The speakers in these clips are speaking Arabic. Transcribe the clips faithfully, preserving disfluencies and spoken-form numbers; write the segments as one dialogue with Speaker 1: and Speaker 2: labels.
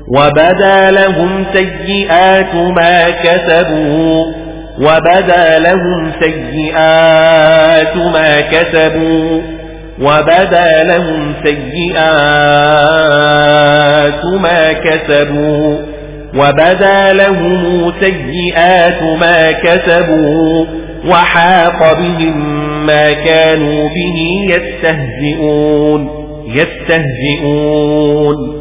Speaker 1: وبدا لهم سيئات ما كسبوا وبدا لهم سيئات ما كسبوا وبدا لهم سيئات ما كسبوا وبدا لهم سيئات ما كسبوا وحاق بهم ما كانوا به يستهزئون يستهزئون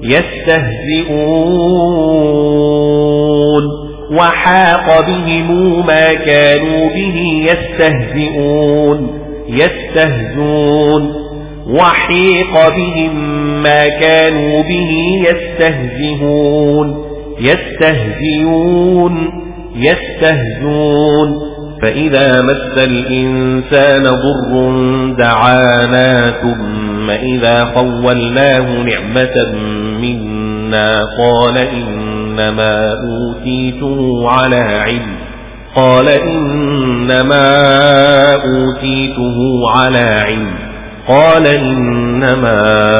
Speaker 1: يستهزئون وحاق بهم ما كانوا به يستهزئون يستهزون وحيق بهم ما كانوا به يستهزئون يستهزئون يستهزون فإذا مس الإنسان ضر دعانا ثم إذا خولناه نعمة منا قال إنما أوتيته على علم قال إنما أوتيته على علم قال إنما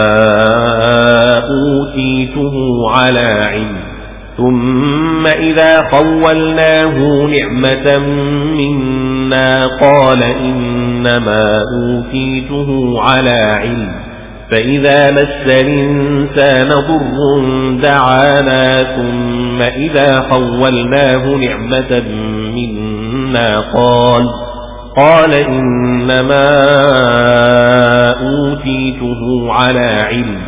Speaker 1: أوتيته على علم ثم إذا خولناه نعمة منا قال إنما أوتيته على علم فإذا مس الإنسان ضر دعانا ثم إذا خولناه نعمة منا قال قال إنما أوتيته على علم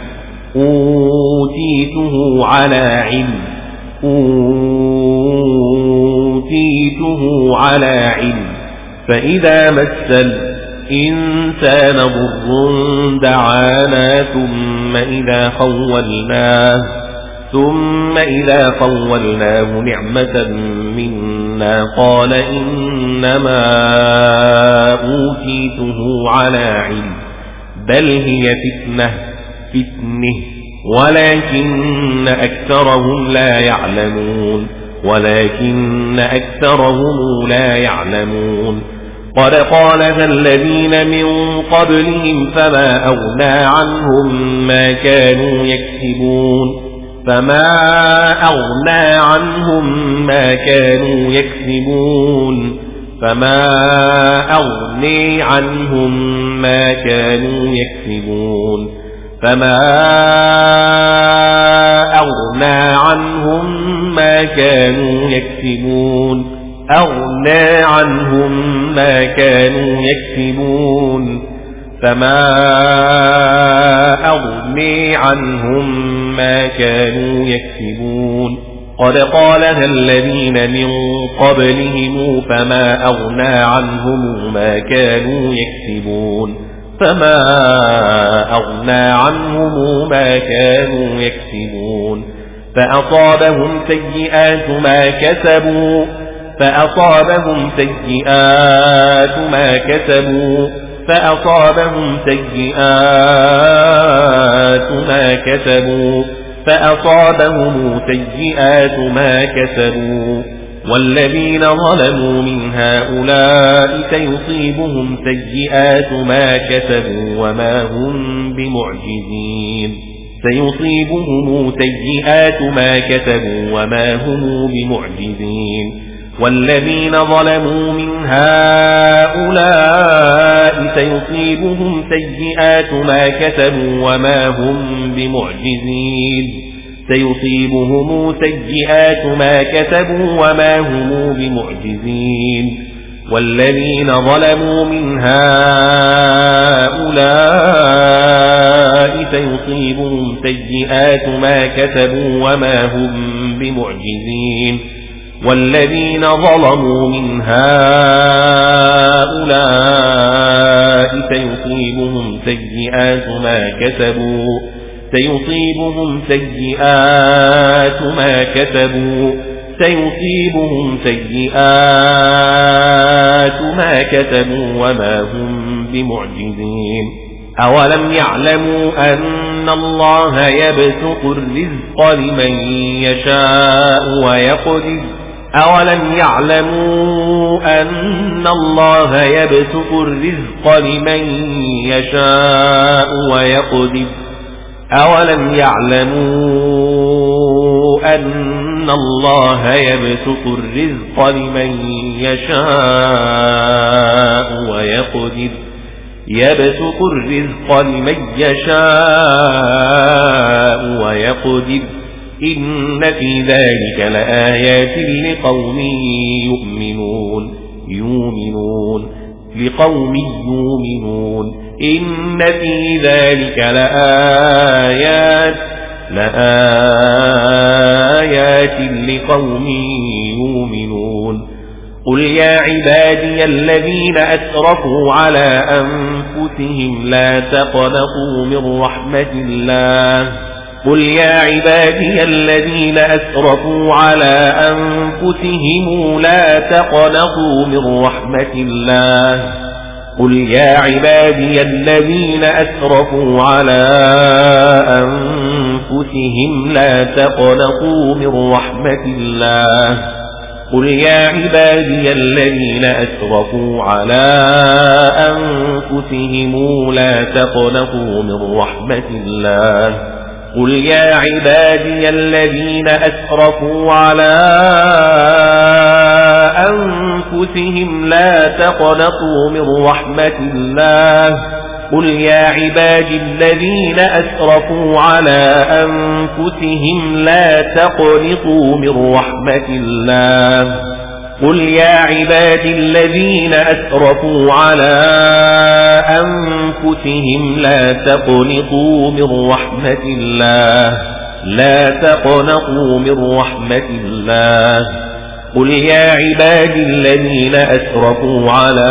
Speaker 1: أوتيته على علم أوتيته على علم فإذا مس الإنسان ضر دعانا ثم إذا خولناه ثم إذا خولناه نعمة منا قال إنما أوتيته على علم بل هي فتنة فتنه ولكن أكثرهم لا يعلمون ولكن أكثرهم لا يعلمون قد قالها الذين من قبلهم فما أغنى عنهم ما كانوا يكسبون فما أغنى عنهم ما كانوا يكسبون فما أغني عنهم ما كانوا يكسبون فما أغنى عنهم ما كانوا يكسبون أغنى عنهم ما كانوا يكسبون فما أغني عنهم ما كانوا يكسبون قد قالها الذين من قبلهم فما أغنى عنهم ما كانوا يكسبون فما أغنى عنهم ما كانوا يكسبون فأصابهم سيئات ما كسبوا فأصابهم سيئات ما كسبوا فأصابهم سيئات ما كسبوا فأصابهم سيئات ما كسبوا والذين ظلموا من هؤلاء سيصيبهم سيئات ما كسبوا وما هم بمعجزين سيصيبهم سيئات ما كسبوا وما هم بمعجزين والذين ظلموا من هؤلاء سيصيبهم سيئات ما كسبوا وما هم بمعجزين سيصيبهم سيئات ما كسبوا وما هم بمعجزين والذين ظلموا من هؤلاء سيصيبهم سيئات ما كسبوا وما هم بمعجزين والذين ظلموا من هؤلاء سيصيبهم سيئات ما كسبوا سيصيبهم سيئات ما كسبوا سيصيبهم سيئات ما كسبوا وما هم بمعجزين أولم يعلموا أن الله يبسط الرزق لمن يشاء ويقدر أولم يعلموا أن الله يبسط الرزق لمن يشاء ويقدر أولم يعلموا إن الله يبسط الرزق لمن يشاء ويقدر يبسط الرزق لمن يشاء ويقدر إن في ذلك لآيات لقوم يؤمنون يؤمنون لقوم يؤمنون إن في ذلك لآيات لآيات لقوم يؤمنون قل يا عبادي الذين أسرفوا على أنفسهم لا تقنطوا من رحمة الله قل يا عبادي الذين أسرفوا على أنفسهم لا تقنطوا من رحمة الله قل يا عبادي الذين أسرفوا على أنفسهم لا تقنطوا من رحمة الله قل يا عبادي الذين أسرفوا على أنفسهم لا تقنطوا من رحمة الله قل يا عبادي الذين أسرفوا على أنفسهم لا تقنطوا من رحمة الله قل يا عبادي الذين أسرفوا على أنفسهم لا تقنطوا من رحمة الله قل يا عبادي الذين أسرفوا على أنفسهم لا تقنطوا من رحمة الله لا تقنطوا من رحمة الله قل يا عبادي الذين أسرفوا على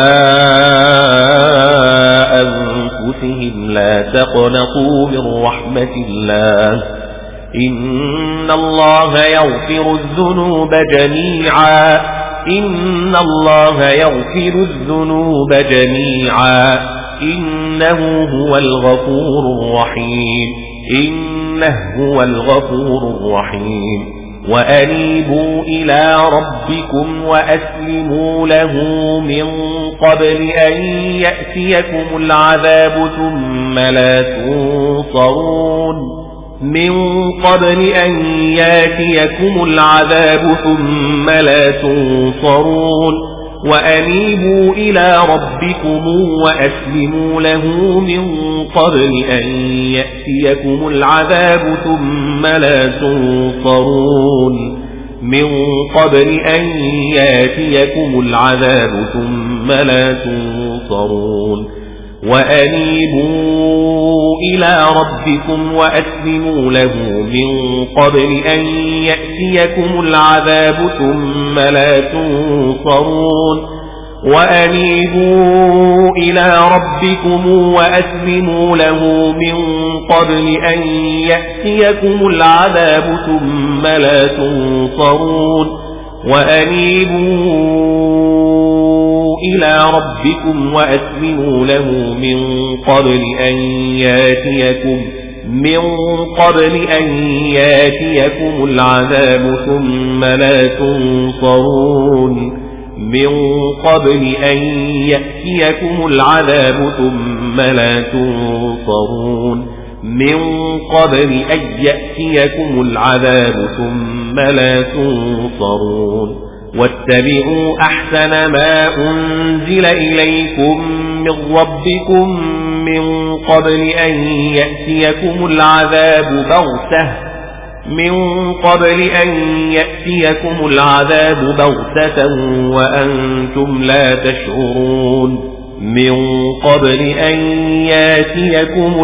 Speaker 1: أنفسهم لا تقنطوا من رحمة الله إن الله يغفر الذنوب جميعا إن الله يغفر الذنوب جميعا إنه هو الغفور الرحيم إنه هو الغفور الرحيم وأنيبوا إلى ربكم وأسلموا له من قبل أن يأتيكم العذاب ثم لا تنصرون من قبل أن يأتيكم العذاب ثم لا تنصرون وأنيبوا إلى ربكم وأسلموا له من قبل أن يأتيكم العذاب ثم لا تنصرون من قبل أن يأتيكم العذاب ثم لا تنصرون وأنيبوا إلى ربكم وأسلموا له من قبل أن يأتيكم العذاب ثم لا تنصرون وأنيبوا إلى ربكم وأسلموا له من قبل أن يأتيكم العذاب ثم لا تنصرون وأنيبوا إلى ربكم وأسلموا له من قبل أن يأتيكم من قبل أن يأتيكم العذاب ثم لا تنصرون من قبل أن يأتيكم العذاب ثم لا تنصرون من قبل أن يأتيكم العذاب ثم لا تنصرون واتبعوا أحسن ما أنزل إليكم من ربكم من قبل أن يأتيكم العذاب بغتة من قبل أن يأتيكم العذاب بغتة وأنتم لا تشعرون من قبل أن يأتيكم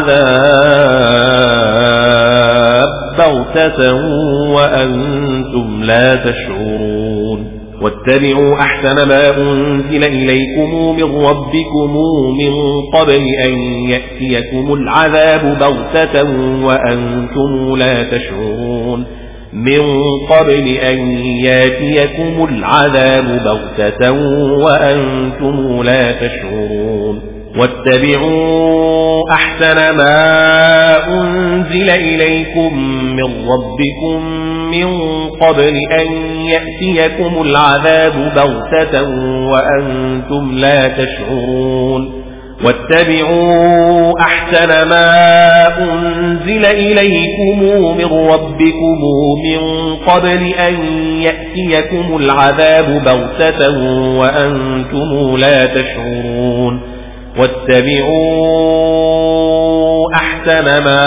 Speaker 1: العذاب بغتة وأنتم لا تشعرون واتبعوا أحسن ما أنزل إليكم من ربكم من قبل أن يأتيكم العذاب بغتة وأنتم لا تشعرون من قبل أن يأتيكم العذاب بغتة وأنتم لا تشعرون واتبعوا أحسن ما أنزل إليكم من ربكم من قبل أن يأتيكم العذاب بغتة وأنتم لا تشعرون واتبعوا أحسن ما أنزل إليكم من ربكم من قبل أن يأتيكم العذاب بغتة وأنتم لا تشعرون واتبعوا أحسن ما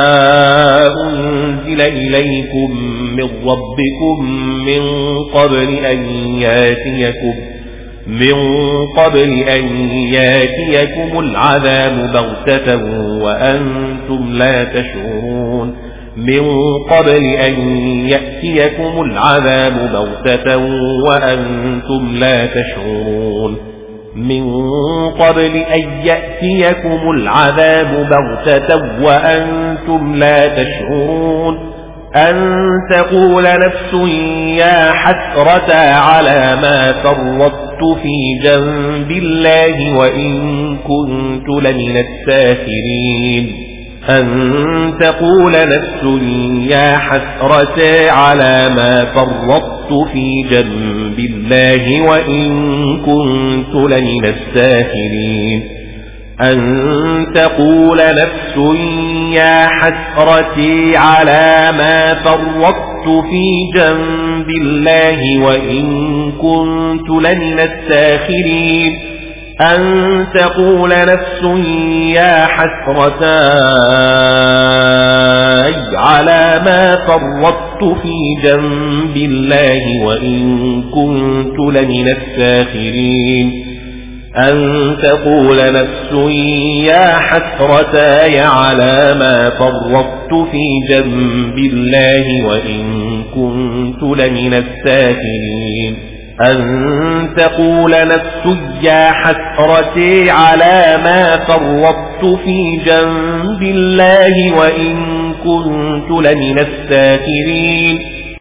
Speaker 1: أنزل إليكم من ربكم من قبل أن يأتيكم من قبل أن يأتيكم العذاب بغتة وأنتم لا تشعرون من قبل أن يأتيكم العذاب بغتة وأنتم لا تشعرون من قبل أن يأتيكم العذاب بغتة وأنتم لا تشعرون أن تقول نفس يا حسرة على ما فرطت في جنب الله وإن كنت لمن الساخرين أن تقول نفس يا حسرة على ما فرطت في جنب الله وإن كنت لمن الساخرين أن تقول نفس يا حسرتي على ما فرطت في جنب الله وإن كنت لمن الساخرين أن تقول نفس يا حسرتي على ما فرطت في جنب الله وإن كنت لمن الساخرين أن تقول نفس يا حسرتاي على ما فرطت في جنب الله وإن كنت لمن الساخرين أن تقول نفس يا حسرتي على ما فرطت في جنب الله وإن كنت لمن الساخرين